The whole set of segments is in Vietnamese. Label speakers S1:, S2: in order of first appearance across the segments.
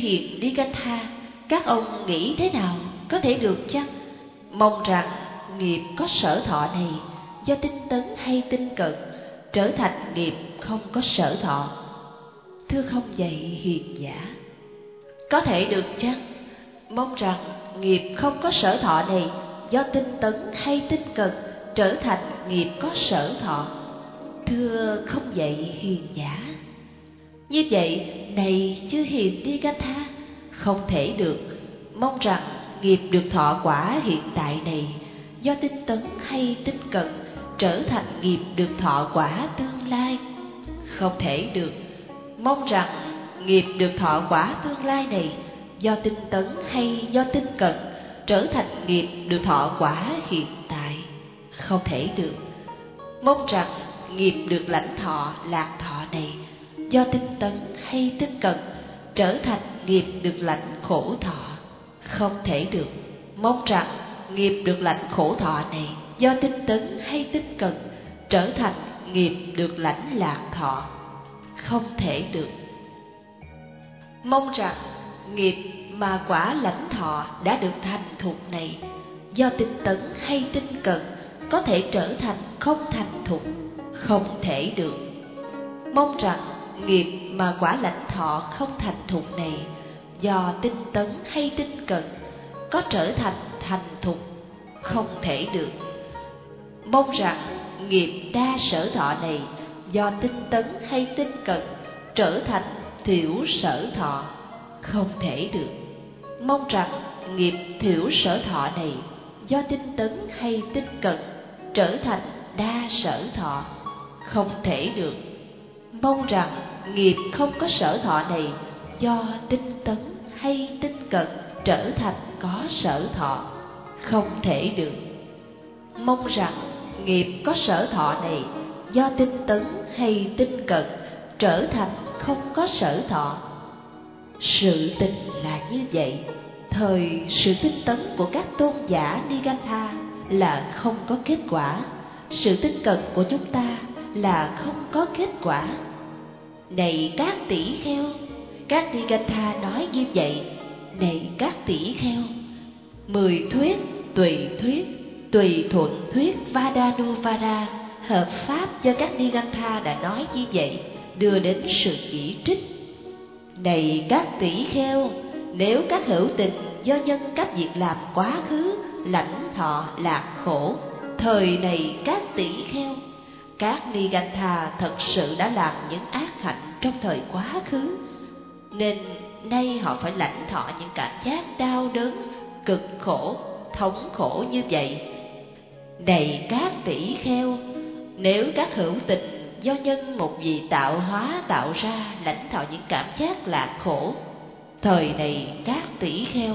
S1: hiền Nigantha, các ông nghĩ thế nào, có thể được chăng? Mong rằng nghiệp có sở thọ này do tinh tấn hay tinh cận trở thành nghiệp không có sở thọ. Thưa không vậy hiền giả, có thể được chăng? Mong rằng nghiệp không có sở thọ này do tinh tấn hay tinh cận trở thành nghiệp có sở thọ. Thưa không vậy hiền giả. Như vậy này chư hiền Nigantha, không thể được. Mong rằng nghiệp được thọ quả hiện tại này do tinh tấn hay tinh cận trở thành nghiệp được thọ quả tương lai. Không thể được. Mong rằng nghiệp được thọ quả tương lai này do tinh tấn hay do tinh cận trở thành nghiệp được thọ quả hiện tại. Không thể được. Mong rằng nghiệp được lãnh thọ lạc thọ này do tinh tấn hay tinh cận trở thành nghiệp được lãnh khổ thọ. Không thể được. Mong rằng nghiệp được lãnh khổ thọ này do tinh tấn hay tinh cận trở thành nghiệp được lãnh lạc thọ. Không thể được. Mong rằng nghiệp mà quả lãnh thọ đã được thành thục này do tinh tấn hay tinh cận có thể trở thành không thành thục. Không thể được. Mong rằng nghiệp mà quả lãnh thọ không thành thục này do tinh tấn hay tinh cận có trở thành thành thục. Không thể được. Mong rằng nghiệp đa sở thọ này do tinh tấn hay tinh cận trở thành thiểu sở thọ. Không thể được. Mong rằng nghiệp thiểu sở thọ này do tinh tấn hay tinh cận trở thành đa sở thọ. Không thể được. Mong rằng nghiệp không có sở thọ này do tinh tấn hay tinh cận trở thành có sở thọ. Không thể được. Mong rằng nghiệp có sở thọ này do tinh tấn hay tinh cận trở thành không có sở thọ. Sự tình là như vậy. Thời sự tinh tấn của các tôn giả Nigantha là không có kết quả. Sự tinh cận của chúng ta là không có kết quả. Này các tỷ kheo, các Nigantha nói như vậy. Này các tỷ kheo, 10 thuyết, tùy thuận thuyết Vadanuvara hợp pháp cho các Nigantha đã nói như vậy, đưa đến sự chỉ trích. Này các tỷ kheo, nếu các hữu tình do nhân các việc làm quá khứ lãnh thọ lạc khổ, thời này các tỷ kheo, các Nigantha thật sự đã làm những ác hạnh trong thời quá khứ, nên nay họ phải lãnh thọ những cảm giác đau đớn, cực khổ, thống khổ như vậy. Này các tỷ kheo, nếu các hữu tình do nhân một vị tạo hóa tạo ra lãnh thọ những cảm giác lạc khổ, thời này các tỷ kheo,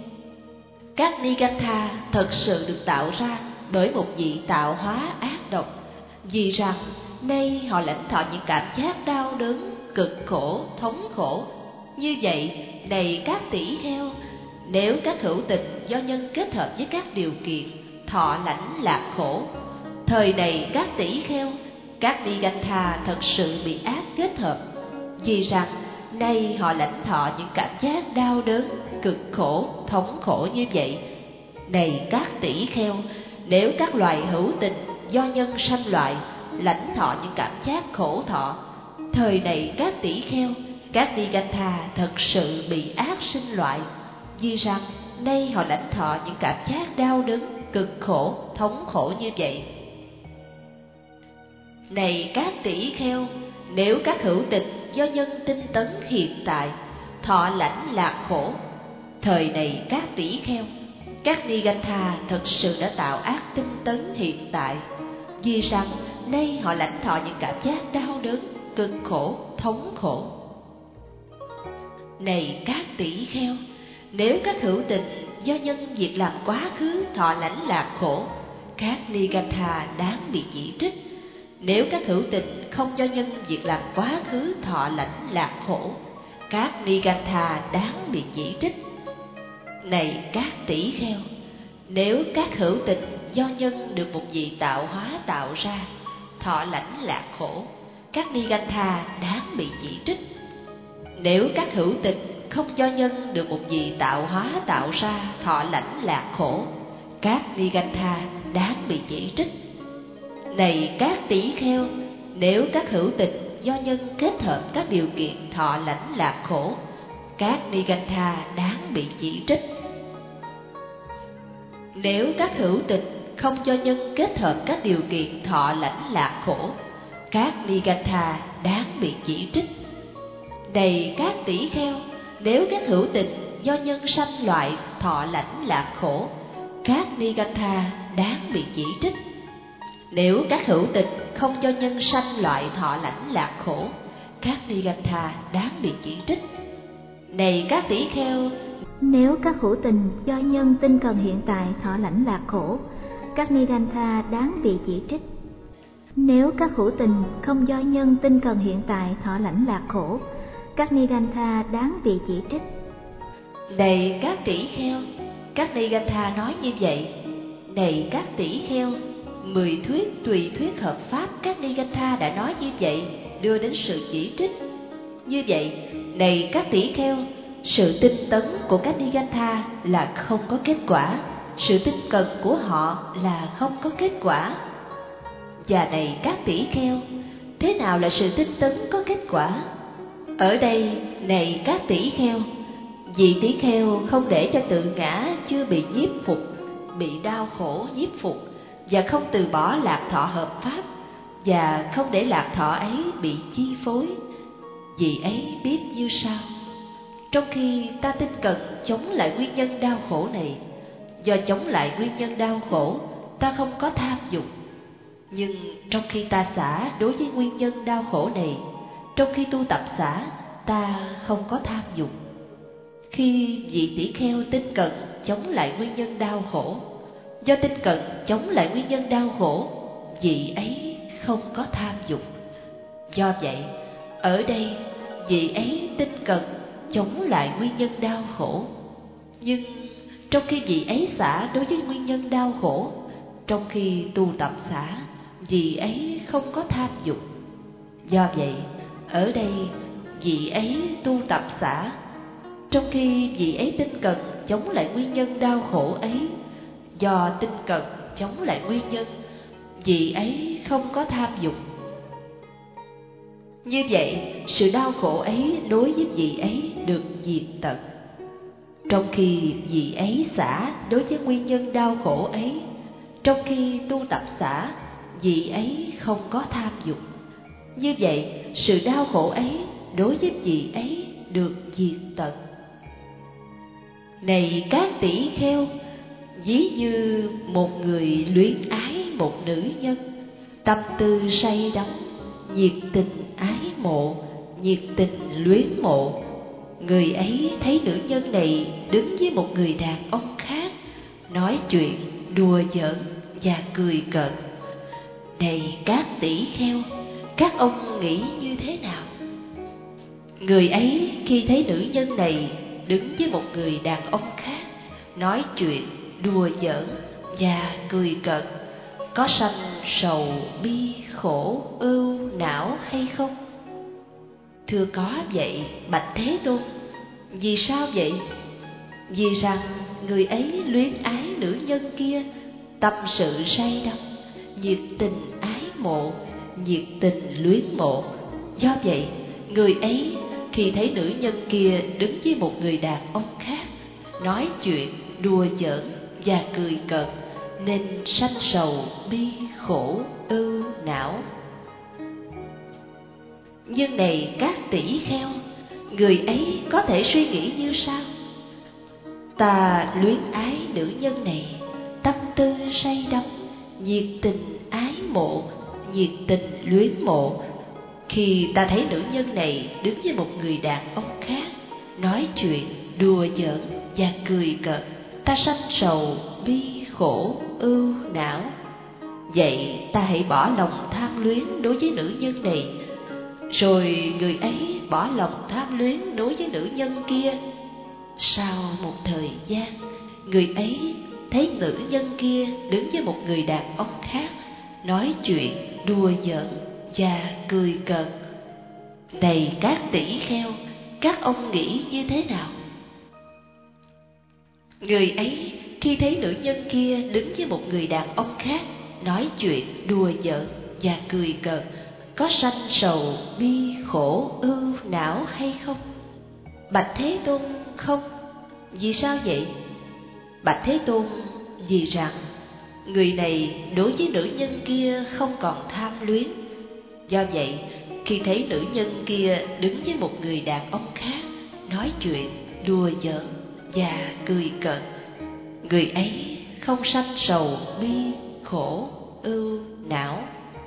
S1: các Nigantha thật sự được tạo ra bởi một vị tạo hóa ác độc, vì rằng nay họ lãnh thọ những cảm giác đau đớn, cực khổ, thống khổ. Như vậy, này các tỷ kheo, nếu các hữu tình do nhân kết hợp với các điều kiện thọ lãnh lạc khổ, thời này các tỷ kheo, các Nigantha thật sự bị ác kết hợp, vì rằng nay họ lãnh thọ những cảm giác đau đớn, cực khổ, thống khổ như vậy. Này các tỷ kheo, nếu các loài hữu tình do nhân sanh loại lãnh thọ những cảm giác khổ thọ, thời này các tỷ kheo, các Nigantha thật sự bị ác sinh loại, vì rằng nay họ lãnh thọ những cảm giác đau đớn, cực khổ, thống khổ như vậy. Này các tỷ kheo, nếu các hữu tình do nhân tinh tấn hiện tại thọ lãnh lạc khổ, thời này các tỷ kheo, các Nigantha thật sự đã tạo ác tinh tấn hiện tại, vì rằng nay họ lãnh thọ những cảm giác đau đớn, cực khổ, thống khổ. Này các tỷ kheo, nếu các hữu tình do nhân việc làm quá khứ thọ lãnh lạc khổ, các Nigantha đáng bị chỉ trích. Nếu các hữu tình không do nhân việc làm quá khứ thọ lãnh lạc khổ, các Nigantha đáng bị chỉ trích. Này các tỷ kheo, nếu các hữu tình do nhân được một vị tạo hóa tạo ra thọ lãnh lạc khổ, các Nigantha đáng bị chỉ trích. Nếu các hữu tình không do nhân được một vị tạo hóa tạo ra thọ lãnh lạc khổ, các Nigantha đáng bị chỉ trích. Này các tỷ kheo, nếu các hữu tình do nhân kết hợp các điều kiện thọ lãnh lạc khổ, các Nigantha đáng bị chỉ trích. Nếu các hữu tình không do nhân kết hợp các điều kiện thọ lãnh lạc khổ, các Nigantha đáng bị chỉ trích. Này các tỷ kheo, nếu các hữu tình do nhân sanh loại thọ lãnh lạc khổ, các Nigantha đáng bị chỉ trích. Nếu các hữu tình không do nhân sanh loại thọ lãnh lạc khổ, các Nigantha đáng bị chỉ trích. Này các tỷ kheo,
S2: nếu các hữu tình do nhân tinh cần hiện tại thọ lãnh lạc khổ, các Nigantha đáng bị chỉ trích. Nếu các hữu tình không do nhân tinh cần hiện tại thọ lãnh lạc khổ, các Nigantha đáng bị chỉ trích.
S1: Này các tỷ kheo, các Nigantha nói như vậy. Này các tỷ kheo, 10 thuyết tùy thuyết hợp pháp các Nigantha đã nói như vậy, đưa đến sự chỉ trích. Như vậy, này các tỷ kheo, sự tinh tấn của các Nigantha là không có kết quả, sự tinh cần của họ là không có kết quả. Và này các tỷ kheo, thế nào là sự tinh tấn có kết quả? Ở đây, này các tỷ kheo, vị tỷ kheo không để cho tự ngã chưa bị nhiếp phục, bị đau khổ nhiếp phục, và không từ bỏ lạc thọ hợp pháp, và không để lạc thọ ấy bị chi phối. Vị ấy biết như sau: trong khi ta tinh cần chống lại nguyên nhân đau khổ này, do chống lại nguyên nhân đau khổ, ta không có tham dục. Nhưng trong khi ta xả đối với nguyên nhân đau khổ này, trong khi tu tập xả, ta không có tham dục. Khi vị tỷ kheo tinh cần chống lại nguyên nhân đau khổ, do tinh cần chống lại nguyên nhân đau khổ, vị ấy không có tham dục. Do vậy, ở đây vị ấy tinh cần chống lại nguyên nhân đau khổ. Nhưng trong khi vị ấy xả đối với nguyên nhân đau khổ, trong khi tu tập xả, vị ấy không có tham dục. Do vậy, ở đây vị ấy tu tập xả, trong khi vị ấy tinh cần chống lại nguyên nhân đau khổ ấy, do tinh cần chống lại nguyên nhân, vị ấy không có tham dục. Như vậy, sự đau khổ ấy đối với vị ấy được diệt tận. Trong khi vị ấy xả đối với nguyên nhân đau khổ ấy, trong khi tu tập xả, vị ấy không có tham dục. Như vậy, sự đau khổ ấy đối với vị ấy được diệt tận. Này các tỷ kheo, ví như một người luyến ái một nữ nhân, tâm tư say đắm, nhiệt tình ái mộ, nhiệt tình luyến mộ. Người ấy thấy nữ nhân này đứng với một người đàn ông khác, nói chuyện, đùa giỡn và cười cợt. Này các tỷ kheo, các ông nghĩ như thế nào? Người ấy khi thấy nữ nhân này đứng với một người đàn ông khác, nói chuyện, đùa giỡn và cười cợt, có sanh sầu, bi, khổ, ưu, não hay không? Thưa có vậy, bạch Thế Tôn. Vì sao vậy? Vì rằng người ấy luyến ái nữ nhân kia, tâm sự say đắm, nhiệt tình ái mộ, nhiệt tình luyến mộ. Do vậy, người ấy khi thấy nữ nhân kia đứng với một người đàn ông khác, nói chuyện, đùa giỡn và cười cợt, nên sanh sầu, bi, khổ, ưu, não. Nhưng này các tỷ kheo, người ấy có thể suy nghĩ như sau: ta luyến ái nữ nhân này, tâm tư say đắm, nhiệt tình ái mộ, nhiệt tình luyến mộ. Khi ta thấy nữ nhân này đứng với một người đàn ông khác, nói chuyện, đùa giỡn và cười cợt, ta sanh sầu, bi, khổ, ưu, não. Vậy ta hãy bỏ lòng tham luyến đối với nữ nhân này. Rồi người ấy bỏ lòng tham luyến đối với nữ nhân kia. Sau một thời gian, người ấy thấy nữ nhân kia đứng với một người đàn ông khác, nói chuyện, đùa giỡn và cười cợt. Này các tỷ kheo, các ông nghĩ như thế nào? Người ấy khi thấy nữ nhân kia đứng với một người đàn ông khác, nói chuyện, đùa giỡn và cười cợt, có sanh sầu, bi, khổ, ưu, não hay không? Bạch Thế Tôn: không. Vì sao vậy? Bạch Thế Tôn: vì rằng người này đối với nữ nhân kia không còn tham luyến. Do vậy, khi thấy nữ nhân kia đứng với một người đàn ông khác, nói chuyện, đùa giỡn và cười cợt, người ấy không sanh sầu, bi, khổ, ưu, não.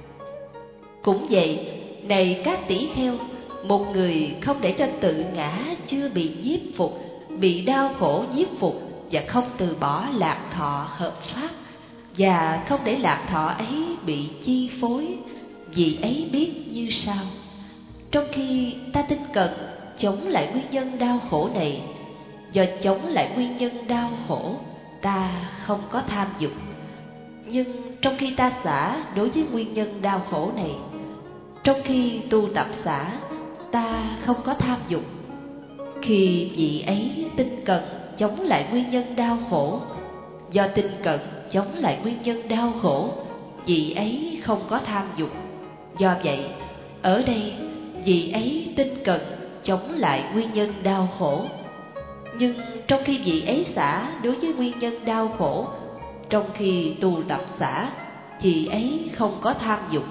S1: Cũng vậy, này các tỷ kheo, một người không để cho tự ngã chưa bị nhiếp phục, bị đau khổ nhiếp phục, và không từ bỏ lạc thọ hợp pháp, và không để lạc thọ ấy bị chi phối, vì ấy biết như sau: trong khi ta tinh cần chống lại nguyên nhân đau khổ này, do chống lại nguyên nhân đau khổ, ta không có tham dục. Nhưng trong khi ta xả đối với nguyên nhân đau khổ này, trong khi tu tập xả, ta không có tham dục. Khi vị ấy tinh cần chống lại nguyên nhân đau khổ, do tinh cần chống lại nguyên nhân đau khổ, vị ấy không có tham dục. Do vậy, ở đây vị ấy tinh cần chống lại nguyên nhân đau khổ. Nhưng trong khi vị ấy xả đối với nguyên nhân đau khổ, trong khi tu tập xả, vị ấy không có tham dục.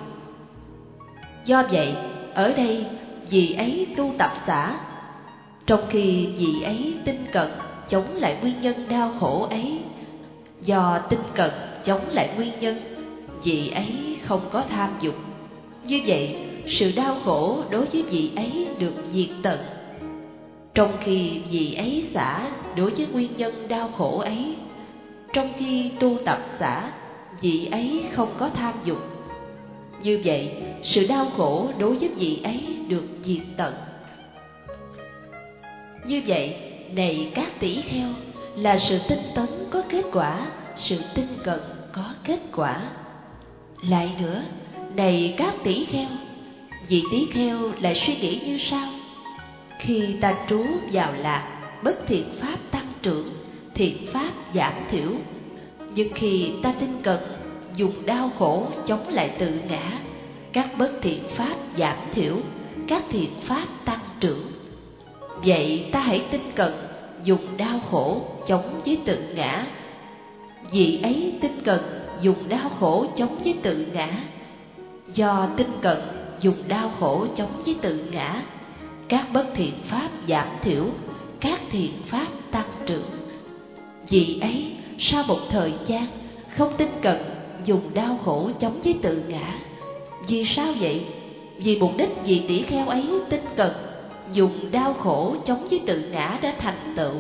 S1: Do vậy, ở đây vị ấy tu tập xả, trong khi vị ấy tinh cận chống lại nguyên nhân đau khổ ấy. Do tinh cận chống lại nguyên nhân, vị ấy không có tham dục. Như vậy, sự đau khổ đối với vị ấy được diệt tận. Trong khi vị ấy xả đối với nguyên nhân đau khổ ấy, trong khi tu tập xả, vị ấy không có tham dục. Như vậy, sự đau khổ đối với vị ấy được diệt tận. Như vậy, này các tỷ kheo, là sự tinh tấn có kết quả, sự tinh cần có kết quả. Lại nữa, này các tỷ kheo, vị tỷ kheo lại suy nghĩ như sau: khi ta trú vào lạc, bất thiện pháp tăng trưởng, thiện pháp giảm thiểu. Nhưng khi ta tinh cần dùng đau khổ chống lại tự ngã, các bất thiện pháp giảm thiểu, các thiện pháp tăng trưởng. Vậy ta hãy tinh cần dùng đau khổ chống với tự ngã. Vì ấy tinh cần dùng đau khổ chống với tự ngã. Do tinh cần dùng đau khổ chống với tự ngã, các bất thiện pháp giảm thiểu, các thiện pháp tăng trưởng. Vì ấy sau một thời gian không tinh cần dùng đau khổ chống với tự ngã. Vì sao vậy? Vì mục đích vị tỷ kheo ấy tinh cần dùng đau khổ chống với tự ngã đã thành tựu.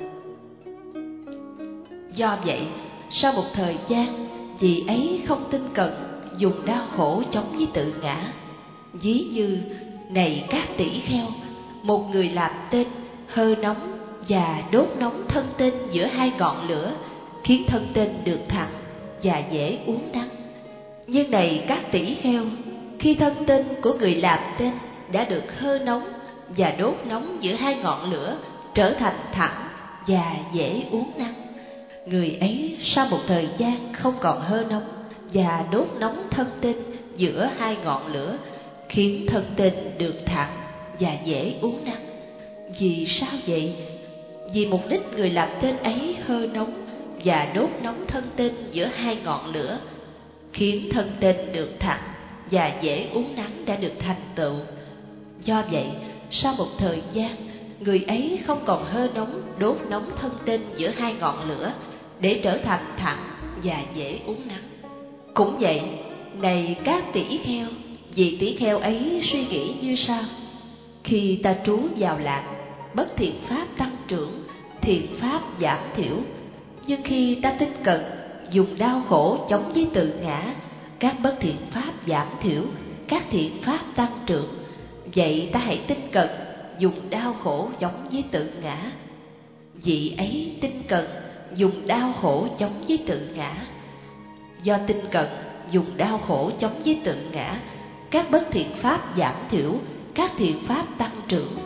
S1: Do vậy, sau một thời gian, vị ấy không tinh cần dùng đau khổ chống với tự ngã. Ví như, này các tỷ kheo, một người làm tên hơ nóng và đốt nóng thân tên giữa hai ngọn lửa, khiến thân tên được thẳng và dễ uốn nắn. Nhưng này các tỷ kheo, khi thân tên của người làm tên đã được hơ nóng và đốt nóng giữa hai ngọn lửa, trở thành thẳng và dễ uốn nắn, người ấy sau một thời gian không còn hơ nóng và đốt nóng thân tên giữa hai ngọn lửa, khiến thân tên được thẳng và dễ uốn nắn. Vì sao vậy? Vì mục đích người làm tên ấy hơ nóng và đốt nóng thân tên giữa hai ngọn lửa, khiến thân tên được thẳng và dễ uốn nắn đã được thành tựu. Do vậy, sau một thời gian, người ấy không còn hơ nóng, đốt nóng thân tên giữa hai ngọn lửa, để trở thành thẳng và dễ uốn nắn. Cũng vậy, này các tỷ kheo, vị tỷ kheo ấy suy nghĩ như sau: khi ta trú vào lạc, bất thiện pháp tăng trưởng, thiện pháp giảm thiểu. Nhưng khi ta tinh cần dùng đau khổ chống với tự ngã, các bất thiện pháp giảm thiểu, các thiện pháp tăng trưởng. Vậy ta hãy tinh cần dùng đau khổ chống với tự ngã. Vị ấy tinh cần dùng đau khổ chống với tự ngã. Do tinh cần dùng đau khổ chống với tự ngã, các bất thiện pháp giảm thiểu, các thiện pháp tăng trưởng.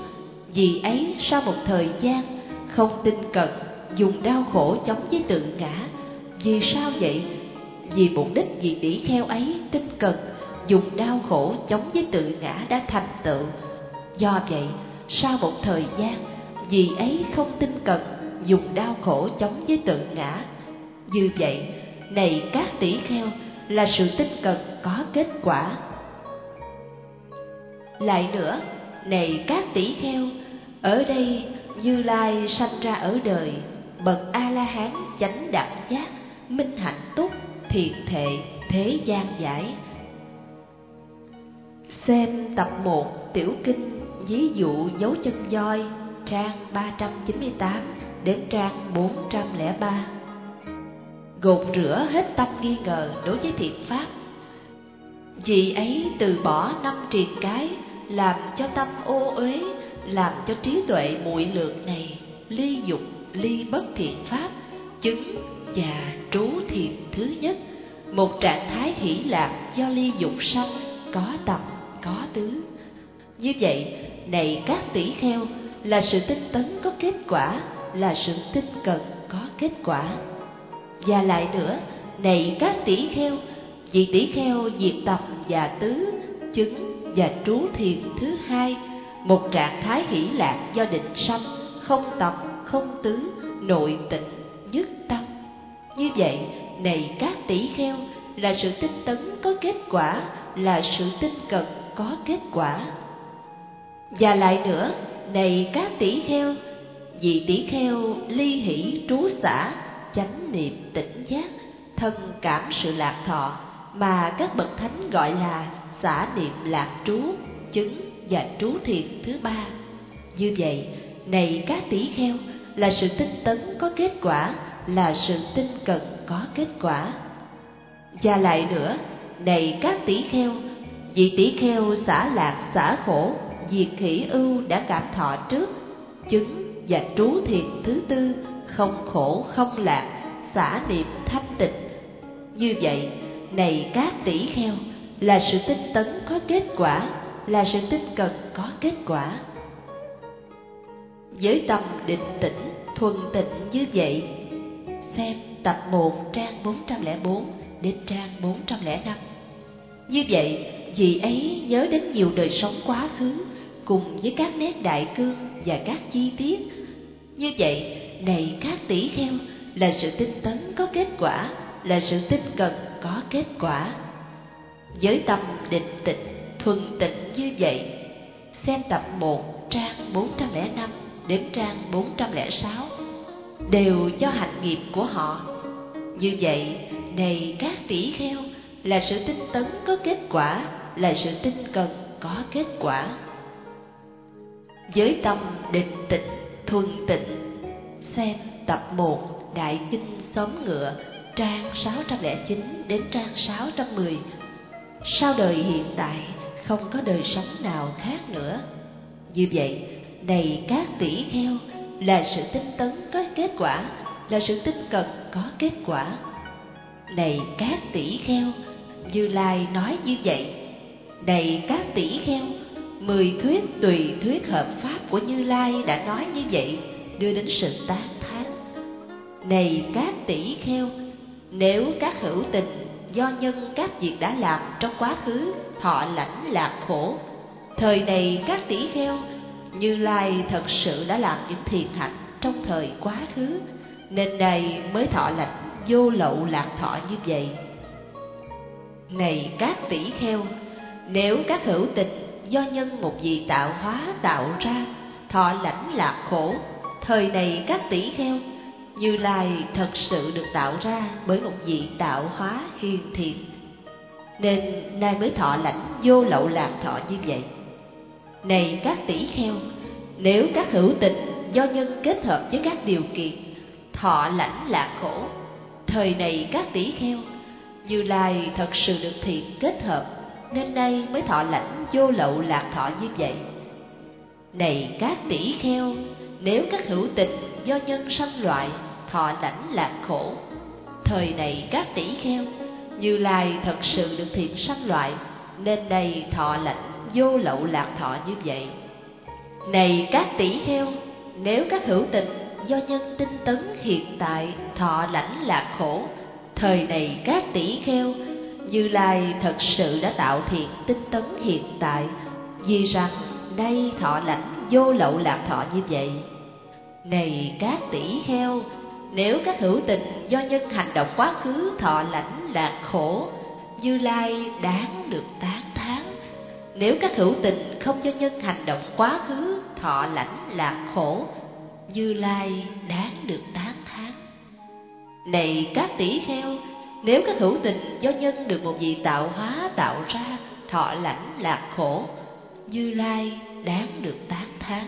S1: Vì ấy sau một thời gian không tinh cận, dùng đau khổ chống với tự ngã. Vì sao vậy? Vì mục đích vị tỷ kheo ấy tinh cận, dùng đau khổ chống với tự ngã đã thành tựu. Do vậy sau một thời gian, vì ấy không tinh cận, dùng đau khổ chống với tự ngã. Như vậy, này các tỷ kheo, là sự tinh cận có kết quả. Lại nữa, này các tỷ kheo, ở đây Như Lai sanh ra ở đời, bậc A-la-hán chánh đẳng giác, minh hạnh túc, thiện thệ, thế gian giải. Xem tập 1 tiểu kinh ví dụ dấu chân voi, trang 398 đến trang 403. Gột rửa hết tâm nghi ngờ đối với thiện pháp. Vì ấy từ bỏ 5 triền cái, làm cho tâm ô uế, làm cho trí tuệ muội lượng này ly dục, ly bất thiện pháp, chứng và trú thiền thứ nhất, một trạng thái hỷ lạc do ly dục sanh, có tập, có tứ. Như vậy, này các tỷ kheo, là sự tinh tấn có kết quả, là sự tinh cận có kết quả. Và lại nữa, này các tỷ kheo, vị tỷ kheo diệt tập và tứ, chứng và trú thiền thứ hai, một trạng thái hỷ lạc do định sanh, không tập, không tứ, nội tịnh, nhất tâm. Như vậy, này các tỷ kheo, là sự tinh tấn có kết quả, là sự tinh cận có kết quả. Và lại nữa, này các tỷ kheo, vị tỷ kheo ly hỷ trú xả, chánh niệm tỉnh giác, thân cảm sự lạc thọ, mà các bậc thánh gọi là xả niệm lạc trú, chứng và trú thiền thứ ba. Như vậy, này các tỷ kheo, là sự tinh tấn có kết quả, là sự tinh cận có kết quả. Và lại nữa, này các tỷ kheo, vị tỷ kheo xả lạc xả khổ, diệt hỷ ưu đã cảm thọ trước, chứng và trú thiền thứ tư, không khổ không lạc, xả niệm thanh tịnh. Như vậy, này các tỷ kheo, là sự tinh tấn có kết quả, là sự tinh cận có kết quả. Với tâm định tĩnh, thuần tịnh như vậy, xem tập 1 trang 404 đến trang 405. Như vậy, vị ấy nhớ đến nhiều đời sống quá khứ, cùng với các nét đại cương và các chi tiết. Như vậy, này các tỷ kheo, là sự tinh tấn có kết quả, là sự tinh cận có kết quả. Với tâm định tĩnh, thuần tịnh như vậy, xem tập 1 trang 405 đến trang 406, đều do hạnh nghiệp của họ. Như vậy, này các tỷ kheo, là sự tinh tấn có kết quả, là sự tinh cận có kết quả. Với tâm định tĩnh, thuần tịnh, xem tập 1 Đại Kinh Xóm Ngựa, trang 609 đến trang 610. Sau đời hiện tại, không có đời sống nào khác nữa. Như vậy, này các tỷ kheo, là sự tinh tấn có kết quả, là sự tinh cận có kết quả. Này các tỷ kheo, Như Lai nói như vậy. Này các tỷ kheo, 10 thuyết tùy thuyết hợp pháp của Như Lai đã nói như vậy, đưa đến sự tán thán. Này các tỷ kheo, nếu các hữu tình do nhân các việc đã làm trong quá khứ thọ lãnh lạc khổ, thời này các tỷ kheo, Như Lai thật sự đã làm những thiện hạnh trong thời quá khứ, nên này mới thọ lãnh vô lậu lạc thọ như vậy. Này các tỷ kheo, nếu các hữu tình do nhân một vị tạo hóa tạo ra thọ lãnh lạc khổ, thời này các tỷ kheo, Như Lai thật sự được tạo ra bởi một vị tạo hóa hiền thiện, nên nay mới thọ lãnh vô lậu lạc thọ như vậy. Này các tỷ kheo, nếu các hữu tình do nhân kết hợp với các điều kiện thọ lãnh lạc khổ, thời này các tỷ kheo, Như Lai thật sự được thiện kết hợp, nên nay mới thọ lãnh vô lậu lạc thọ như vậy. Này các tỷ kheo, nếu các hữu tình do nhân sanh loại thọ lãnh lạc khổ, thời này các tỷ kheo, Như Lai thật sự được thiện sanh loại, nên nay thọ lãnh vô lậu lạc thọ như vậy. Này các tỷ kheo, nếu các hữu tình do nhân tinh tấn hiện tại thọ lãnh lạc khổ, thời này các tỷ kheo, Như Lai thật sự đã tạo thiện tinh tấn hiện tại, vì rằng nay thọ lãnh vô lậu lạc thọ như vậy. Này các tỷ kheo, nếu các hữu tình do nhân hành động quá khứ thọ lãnh lạc khổ, Như Lai đáng được tán thán. Nếu các hữu tình không do nhân hành động quá khứ thọ lãnh lạc khổ, Như Lai đáng được tán thán. Này các tỷ kheo, nếu các hữu tình do nhân được một vị tạo hóa tạo ra thọ lãnh lạc khổ, Như Lai đáng được tán thán.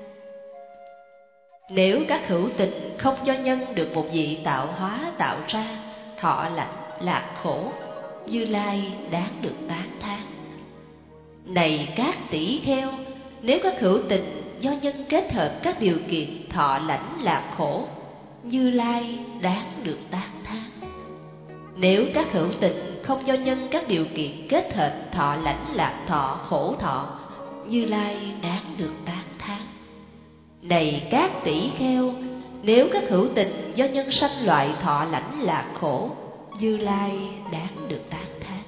S1: Nếu các hữu tình không do nhân được một vị tạo hóa tạo ra thọ lãnh lạc khổ, Như Lai đáng được tán thán. Này các tỷ kheo, nếu các hữu tình do nhân kết hợp các điều kiện thọ lãnh lạc khổ, Như Lai đáng được tán thán. Nếu các hữu tình không do nhân các điều kiện kết hợp thọ lãnh lạc thọ khổ thọ, Như Lai đáng được tán thán. Này các tỷ kheo, nếu các hữu tình do nhân sanh loại thọ lãnh lạc khổ, Như Lai đáng được tán thán.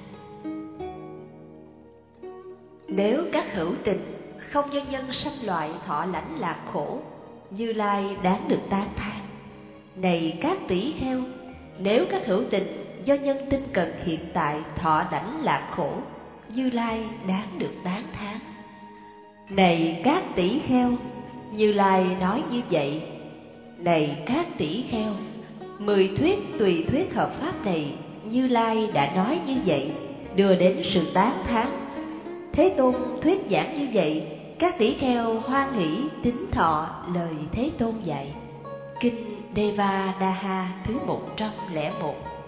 S1: Nếu các hữu tình không do nhân sanh loại thọ lãnh lạc khổ, Như Lai đáng được tán thán. Này các tỷ kheo, nếu các hữu tình do nhân tinh cần hiện tại thọ lãnh lạc khổ, Như Lai đáng được tán thán. Này các tỷ kheo, Như Lai nói như vậy. Này các tỷ kheo, 10 thuyết tùy thuyết hợp pháp này Như Lai đã nói như vậy, đưa đến sự tán thán. Thế Tôn thuyết giảng như vậy, các tỷ kheo hoan hỷ tín thọ lời Thế Tôn dạy. Kinh Devadaha thứ 101.